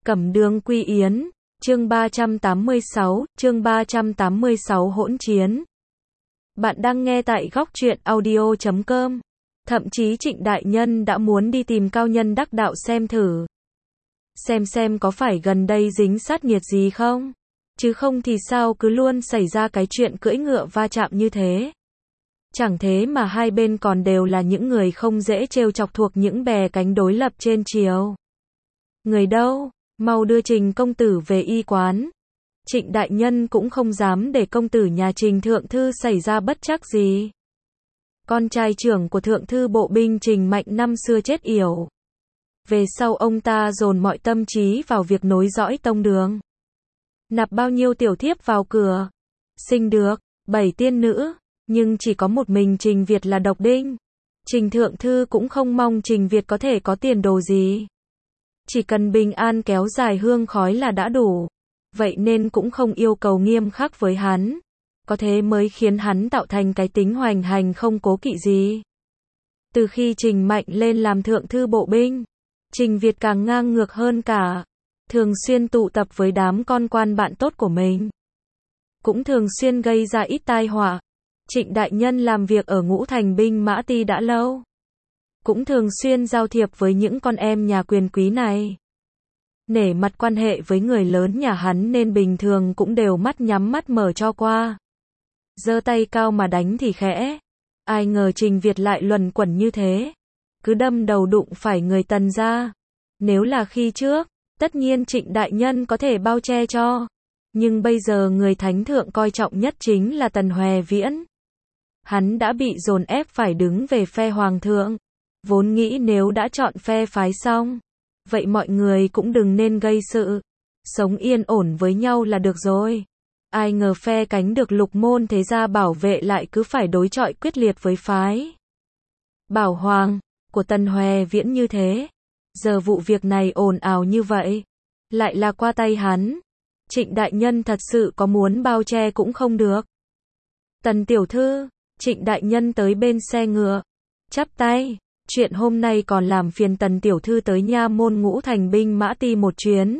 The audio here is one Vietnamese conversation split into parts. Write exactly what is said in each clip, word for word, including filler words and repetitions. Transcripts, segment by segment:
Cẩm Đường Quy Yến, chương ba trăm tám mươi sáu, chương ba trăm tám mươi sáu hỗn chiến. Bạn đang nghe tại góc truyện audio chấm com. Thậm chí Trịnh Đại Nhân đã muốn đi tìm cao nhân đắc đạo xem thử. Xem xem có phải gần đây dính sát nghiệt gì không? Chứ không thì sao cứ luôn xảy ra cái chuyện cưỡi ngựa va chạm như thế. Chẳng thế mà hai bên còn đều là những người không dễ trêu chọc thuộc những bè cánh đối lập trên triều. Người đâu? Mau đưa Trình công tử về y quán. Trịnh Đại Nhân cũng không dám để công tử nhà Trình thượng thư xảy ra bất trắc gì. Con trai trưởng của thượng thư bộ binh Trình Mạnh năm xưa chết yểu. Về sau ông ta dồn mọi tâm trí vào việc nối dõi tông đường. Nạp bao nhiêu tiểu thiếp vào cửa. Sinh được bảy tiên nữ, nhưng chỉ có một mình Trình Việt là độc đinh. Trình thượng thư cũng không mong Trình Việt có thể có tiền đồ gì. Chỉ cần bình an kéo dài hương khói là đã đủ. Vậy nên cũng không yêu cầu nghiêm khắc với hắn. Có thế mới khiến hắn tạo thành cái tính hoành hành không cố kỵ gì. Từ khi Trình Mạnh lên làm thượng thư bộ binh, Trình Việt càng ngang ngược hơn cả. Thường xuyên tụ tập với đám con quan bạn tốt của mình. Cũng thường xuyên gây ra ít tai họa. Trịnh Đại Nhân làm việc ở Ngũ Thành binh mã ti đã lâu. Cũng thường xuyên giao thiệp với những con em nhà quyền quý này. Nể mặt quan hệ với người lớn nhà hắn nên bình thường cũng đều mắt nhắm mắt mở cho qua. Giơ tay cao mà đánh thì khẽ. Ai ngờ Trình Việt lại luẩn quẩn như thế. Cứ đâm đầu đụng phải người Tần ra. Nếu là khi trước, tất nhiên Trịnh Đại Nhân có thể bao che cho. Nhưng bây giờ người thánh thượng coi trọng nhất chính là Tần Hoè Viễn. Hắn đã bị dồn ép phải đứng về phe hoàng thượng. Vốn nghĩ nếu đã chọn phe phái xong, vậy mọi người cũng đừng nên gây sự. Sống yên ổn với nhau là được rồi. Ai ngờ phe cánh được Lục Môn thế gia bảo vệ lại cứ phải đối chọi quyết liệt với phái Bảo Hoàng của Tần Hoè Viễn như thế. Giờ vụ việc này ồn ào như vậy, lại là qua tay hắn. Trịnh Đại Nhân thật sự có muốn bao che cũng không được. Tần tiểu thư, Trịnh Đại Nhân tới bên xe ngựa, chắp tay. Chuyện hôm nay còn làm phiền Tần tiểu thư tới nha môn Ngũ Thành binh mã ti một chuyến.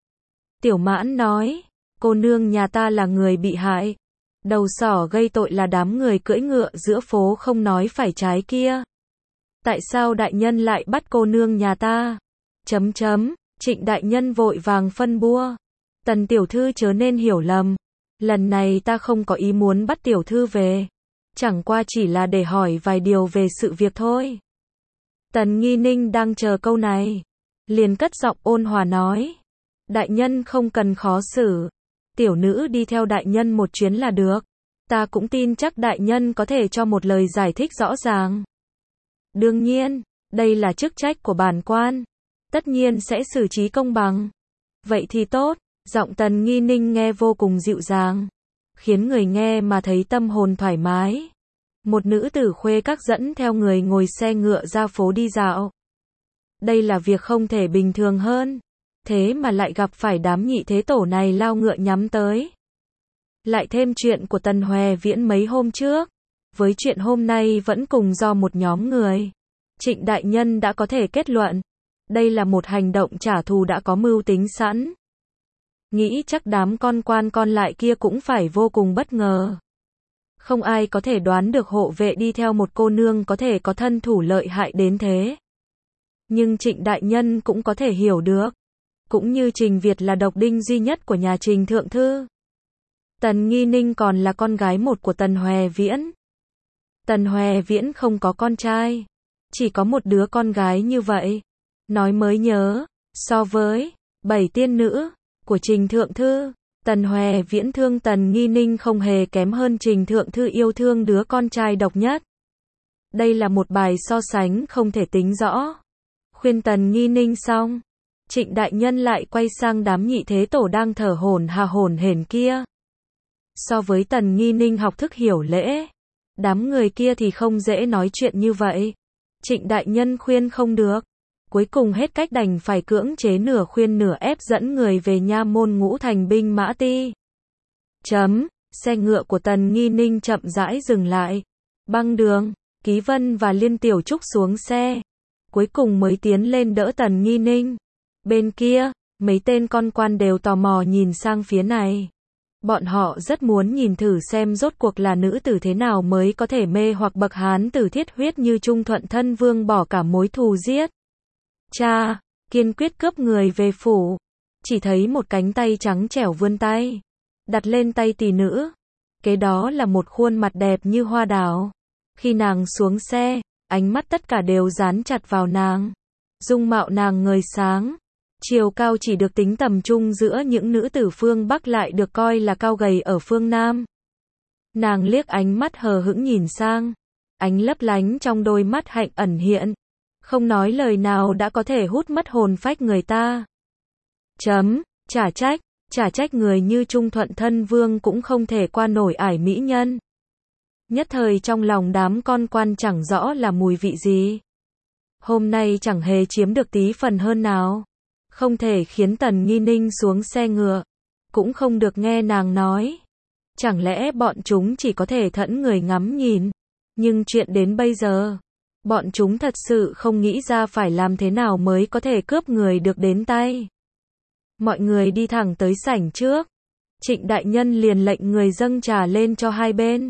Tiểu Mãn nói, cô nương nhà ta là người bị hại. Đầu sỏ gây tội là đám người cưỡi ngựa giữa phố không nói phải trái kia. Tại sao đại nhân lại bắt cô nương nhà ta? Chấm chấm, Trịnh Đại Nhân vội vàng phân bua. Tần tiểu thư chớ nên hiểu lầm. Lần này ta không có ý muốn bắt tiểu thư về. Chẳng qua chỉ là để hỏi vài điều về sự việc thôi. Tần Nghi Ninh đang chờ câu này. Liền cất giọng ôn hòa nói. Đại nhân không cần khó xử. Tiểu nữ đi theo đại nhân một chuyến là được. Ta cũng tin chắc đại nhân có thể cho một lời giải thích rõ ràng. Đương nhiên, đây là chức trách của bản quan. Tất nhiên sẽ xử trí công bằng. Vậy thì tốt. Giọng Tần Nghi Ninh nghe vô cùng dịu dàng. Khiến người nghe mà thấy tâm hồn thoải mái. Một nữ tử khuê các dẫn theo người ngồi xe ngựa ra phố đi dạo. Đây là việc không thể bình thường hơn. Thế mà lại gặp phải đám nhị thế tổ này lao ngựa nhắm tới. Lại thêm chuyện của Tần Hoè Viễn mấy hôm trước. Với chuyện hôm nay vẫn cùng do một nhóm người. Trịnh Đại Nhân đã có thể kết luận. Đây là một hành động trả thù đã có mưu tính sẵn. Nghĩ chắc đám con quan con lại kia cũng phải vô cùng bất ngờ. Không ai có thể đoán được hộ vệ đi theo một cô nương có thể có thân thủ lợi hại đến thế. Nhưng Trịnh Đại Nhân cũng có thể hiểu được. Cũng như Trình Việt là độc đinh duy nhất của nhà Trình thượng thư. Tần Nghi Ninh còn là con gái một của Tần Hoè Viễn. Tần Hoè Viễn không có con trai. Chỉ có một đứa con gái như vậy. Nói mới nhớ, so với bảy tiên nữ của Trình thượng thư, Tần Hoè Viễn thương Tần Nghi Ninh không hề kém hơn Trình thượng thư yêu thương đứa con trai độc nhất. Đây là một bài so sánh không thể tính rõ. Khuyên Tần Nghi Ninh xong, Trịnh Đại Nhân lại quay sang đám nhị thế tổ đang thở hổn hà hổn hển kia. So với Tần Nghi Ninh học thức hiểu lễ, đám người kia thì không dễ nói chuyện như vậy. Trịnh Đại Nhân khuyên không được. Cuối cùng hết cách đành phải cưỡng chế nửa khuyên nửa ép dẫn người về nha môn Ngũ Thành binh mã ti. Chấm, xe ngựa của Tần Nghi Ninh chậm rãi dừng lại. Băng Đường, Ký Vân và Liên Tiểu Trúc xuống xe. Cuối cùng mới tiến lên đỡ Tần Nghi Ninh. Bên kia, Mấy tên con quan đều tò mò nhìn sang phía này. Bọn họ rất muốn nhìn thử xem rốt cuộc là nữ tử thế nào mới có thể mê hoặc bậc hán tử thiết huyết như Trung Thuận Thân Vương bỏ cả mối thù giết cha, kiên quyết cướp người về phủ. Chỉ thấy một cánh tay trắng trẻo vươn tay, đặt lên tay tỷ nữ. Kế đó là một khuôn mặt đẹp như hoa đào. Khi nàng xuống xe, ánh mắt tất cả đều dán chặt vào nàng. Dung mạo nàng ngời sáng. Chiều cao chỉ được tính tầm trung giữa những nữ tử phương Bắc lại được coi là cao gầy ở phương Nam. Nàng liếc ánh mắt hờ hững nhìn sang. Ánh lấp lánh trong đôi mắt hạnh ẩn hiện. Không nói lời nào đã có thể hút mất hồn phách người ta. Chấm, chả trách, chả trách người như Trung Thuận Thân Vương cũng không thể qua nổi ải mỹ nhân. Nhất thời trong lòng đám con quan chẳng rõ là mùi vị gì. Hôm nay chẳng hề chiếm được tí phần hơn nào. Không thể khiến Tần Nghi Ninh xuống xe ngựa. Cũng không được nghe nàng nói. Chẳng lẽ bọn chúng chỉ có thể thẫn người ngắm nhìn. Nhưng chuyện đến bây giờ, bọn chúng thật sự không nghĩ ra phải làm thế nào mới có thể cướp người được đến tay. Mọi người đi thẳng tới sảnh trước. Trịnh đại nhân liền lệnh người dâng trà lên cho hai bên.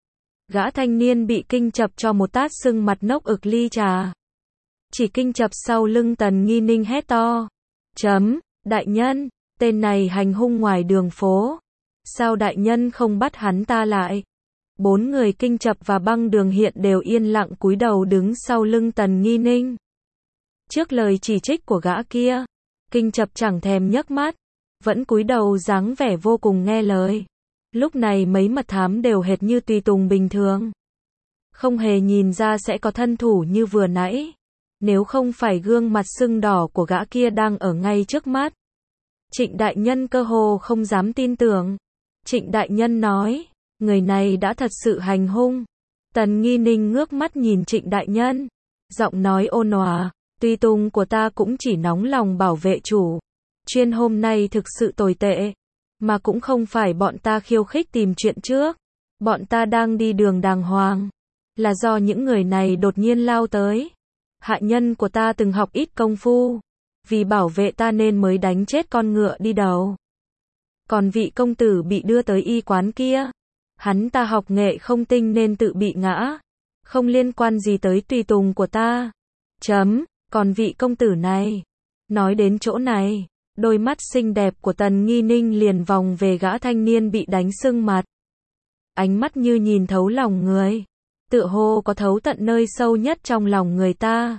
Gã thanh niên bị kinh chập cho một tát sưng mặt nốc ực ly trà. Chỉ kinh chập sau lưng Tần Nghi Ninh hét to. Chấm, đại nhân, tên này hành hung ngoài đường phố. Sao đại nhân không bắt hắn ta lại? Bốn người kinh chập và băng đường hiện đều yên lặng cúi đầu đứng sau lưng Tần Nghi Ninh. Trước lời chỉ trích của gã kia, kinh chập chẳng thèm nhấc mắt, vẫn cúi đầu dáng vẻ vô cùng nghe lời. Lúc này mấy mật thám đều hệt như tùy tùng bình thường. Không hề nhìn ra sẽ có thân thủ như vừa nãy. Nếu không phải gương mặt sưng đỏ của gã kia đang ở ngay trước mắt. Trịnh đại nhân cơ hồ không dám tin tưởng. Trịnh đại nhân nói, người này đã thật sự hành hung. Tần Nghi Ninh ngước mắt nhìn Trịnh đại nhân. Giọng nói ôn hòa, tùy tùng của ta cũng chỉ nóng lòng bảo vệ chủ. Chuyên hôm nay thực sự tồi tệ. Mà cũng không phải bọn ta khiêu khích tìm chuyện trước. Bọn ta đang đi đường đàng hoàng. Là do những người này đột nhiên lao tới. Hạ nhân của ta từng học ít công phu. Vì bảo vệ ta nên mới đánh chết con ngựa đi đầu. Còn vị công tử bị đưa tới y quán kia. Hắn ta học nghệ không tinh nên tự bị ngã. Không liên quan gì tới tùy tùng của ta. Chấm, còn vị công tử này. Nói đến chỗ này, đôi mắt xinh đẹp của Tần Nghi Ninh liền vòng về gã thanh niên bị đánh sưng mặt. Ánh mắt như nhìn thấu lòng người. Tựa hồ có thấu tận nơi sâu nhất trong lòng người ta.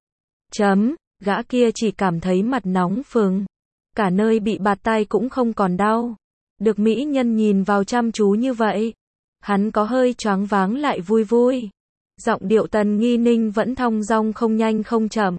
Chấm, gã kia chỉ cảm thấy mặt nóng phừng. Cả nơi bị bạt tai cũng không còn đau. Được mỹ nhân nhìn vào chăm chú như vậy. Hắn có hơi choáng váng lại vui vui. Giọng điệu Tần Nghi Ninh vẫn thong dong không nhanh không chậm.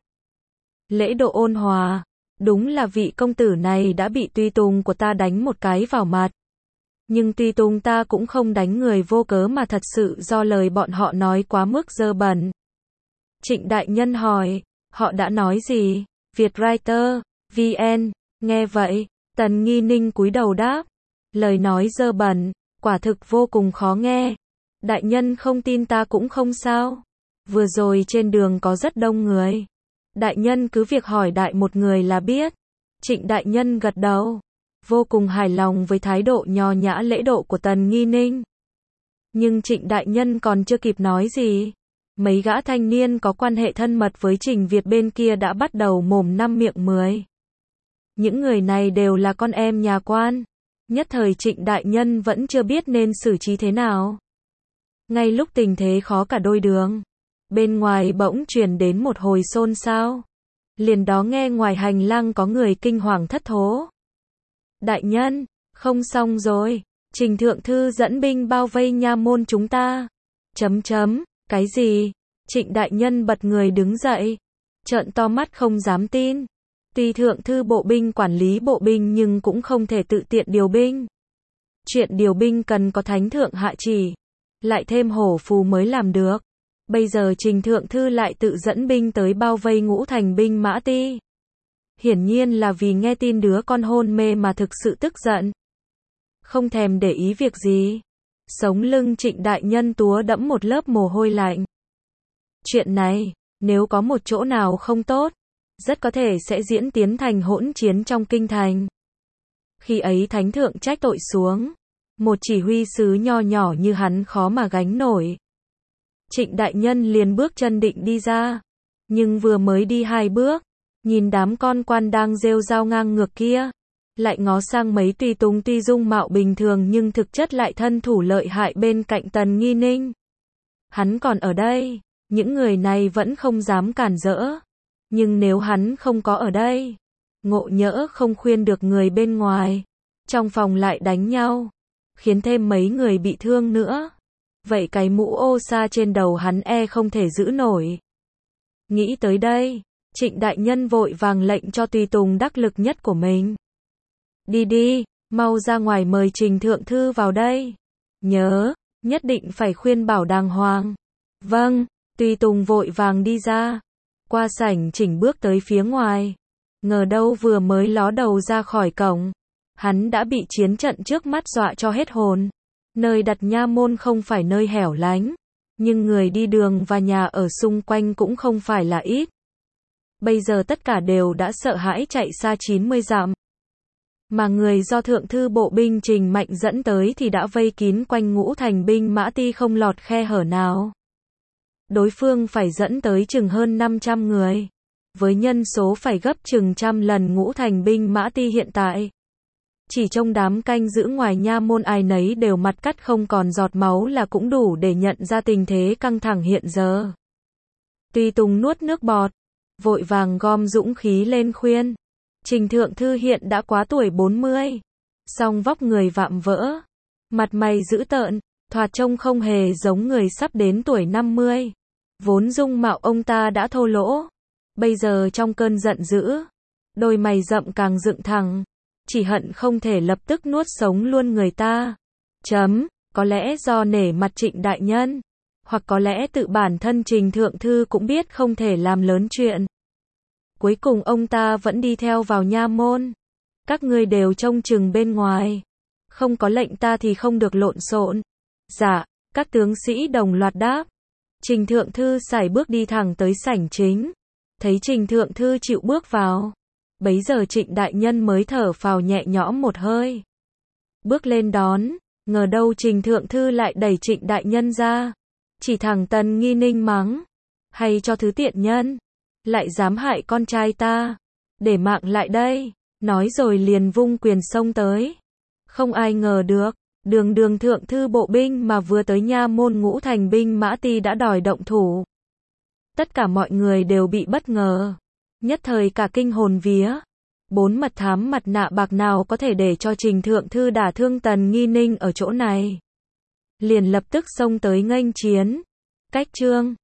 Lễ độ ôn hòa. Đúng là vị công tử này đã bị tùy tùng của ta đánh một cái vào mặt. Nhưng tùy tùng ta cũng không đánh người vô cớ mà thật sự do lời bọn họ nói quá mức dơ bẩn. Trịnh đại nhân hỏi, họ đã nói gì? Vietwriter, vê en, nghe vậy, Tần Nghi Ninh cúi đầu đáp. Lời nói dơ bẩn, quả thực vô cùng khó nghe. Đại nhân không tin ta cũng không sao. Vừa rồi trên đường có rất đông người. Đại nhân cứ việc hỏi đại một người là biết. Trịnh đại nhân gật đầu. Vô cùng hài lòng với thái độ nho nhã lễ độ của Tần Nghi Ninh. Nhưng Trịnh đại nhân còn chưa kịp nói gì. Mấy gã thanh niên có quan hệ thân mật với Trình Việt bên kia đã bắt đầu mồm năm miệng mười. Những người này đều là con em nhà quan. Nhất thời Trịnh đại nhân vẫn chưa biết nên xử trí thế nào. Ngay lúc tình thế khó cả đôi đường. Bên ngoài bỗng truyền đến một hồi xôn xao. Liền đó nghe ngoài hành lang có người kinh hoàng thất thố. Đại nhân, không xong rồi. Trình thượng thư dẫn binh bao vây nha môn chúng ta. Chấm chấm, cái gì? Trịnh đại nhân bật người đứng dậy. Trợn to mắt không dám tin. Tuy thượng thư bộ binh quản lý bộ binh nhưng cũng không thể tự tiện điều binh. Chuyện điều binh cần có thánh thượng hạ chỉ. Lại thêm hổ phù mới làm được. Bây giờ Trình thượng thư lại tự dẫn binh tới bao vây Ngũ Thành binh mã ti. Hiển nhiên là vì nghe tin đứa con hôn mê mà thực sự tức giận. Không thèm để ý việc gì. Sống lưng Trịnh đại nhân túa đẫm một lớp mồ hôi lạnh. Chuyện này, nếu có một chỗ nào không tốt, rất có thể sẽ diễn tiến thành hỗn chiến trong kinh thành. Khi ấy thánh thượng trách tội xuống, một chỉ huy sứ nho nhỏ như hắn khó mà gánh nổi. Trịnh đại nhân liền bước chân định đi ra, nhưng vừa mới đi hai bước, nhìn đám con quan đang rêu rao ngang ngược kia, lại ngó sang mấy tùy tùng tuy dung mạo bình thường nhưng thực chất lại thân thủ lợi hại bên cạnh Tần Nghi Ninh. Hắn còn ở đây, những người này vẫn không dám cản rỡ, nhưng nếu hắn không có ở đây, ngộ nhỡ không khuyên được người bên ngoài, trong phòng lại đánh nhau, khiến thêm mấy người bị thương nữa. Vậy cái mũ ô sa trên đầu hắn e không thể giữ nổi. Nghĩ tới đây, Trịnh đại nhân vội vàng lệnh cho tùy tùng đắc lực nhất của mình. Đi đi, mau ra ngoài mời Trình thượng thư vào đây. Nhớ, nhất định phải khuyên bảo đàng hoàng. Vâng, tùy tùng vội vàng đi ra. Qua sảnh Chỉnh bước tới phía ngoài. Ngờ đâu vừa mới ló đầu ra khỏi cổng, hắn đã bị chiến trận trước mắt dọa cho hết hồn. Nơi đặt nha môn không phải nơi hẻo lánh, nhưng người đi đường và nhà ở xung quanh cũng không phải là ít. Bây giờ tất cả đều đã sợ hãi chạy xa chín mươi dặm. Mà người do thượng thư bộ binh Trình Mạnh dẫn tới thì đã vây kín quanh ngũ thành binh mã ti không lọt khe hở nào. Đối phương phải dẫn tới chừng hơn năm trăm người, với nhân số phải gấp chừng trăm lần ngũ thành binh mã ti hiện tại. Chỉ trong đám canh giữ ngoài nha môn ai nấy đều mặt cắt không còn giọt máu là cũng đủ để nhận ra tình thế căng thẳng hiện giờ. Tùy tùng nuốt nước bọt, vội vàng gom dũng khí lên khuyên. Trình thượng thư hiện đã quá tuổi bốn mươi, song vóc người vạm vỡ, mặt mày dữ tợn, thoạt trông không hề giống người sắp đến tuổi năm mươi. Vốn dung mạo ông ta đã thô lỗ, bây giờ trong cơn giận dữ, đôi mày rậm càng dựng thẳng, chỉ hận không thể lập tức nuốt sống luôn người ta. Chấm, có lẽ do nể mặt Trịnh đại nhân, hoặc có lẽ tự bản thân Trình thượng thư cũng biết không thể làm lớn chuyện. Cuối cùng ông ta vẫn đi theo vào nha môn. Các ngươi đều trông chừng bên ngoài, không có lệnh ta thì không được lộn xộn. Dạ, các tướng sĩ đồng loạt đáp. Trình thượng thư sải bước đi thẳng tới sảnh chính, thấy Trình thượng thư chịu bước vào, bấy giờ Trịnh đại nhân mới thở phào nhẹ nhõm một hơi. Bước lên đón, ngờ đâu Trình thượng thư lại đẩy Trịnh đại nhân ra, chỉ thẳng Tần Nghi Ninh mắng, hay cho thứ tiện nhân, lại dám hại con trai ta, để mạng lại đây, nói rồi liền vung quyền xông tới. Không ai ngờ được, đường đường thượng thư bộ binh mà vừa tới nha môn ngũ thành binh mã ti đã đòi động thủ. Tất cả mọi người đều bị bất ngờ, nhất thời cả kinh hồn vía. Bốn mật thám mặt nạ bạc nào có thể để cho Trình thượng thư đả thương Tần Nghi Ninh ở chỗ này. Liền lập tức xông tới nghênh chiến. Cách trương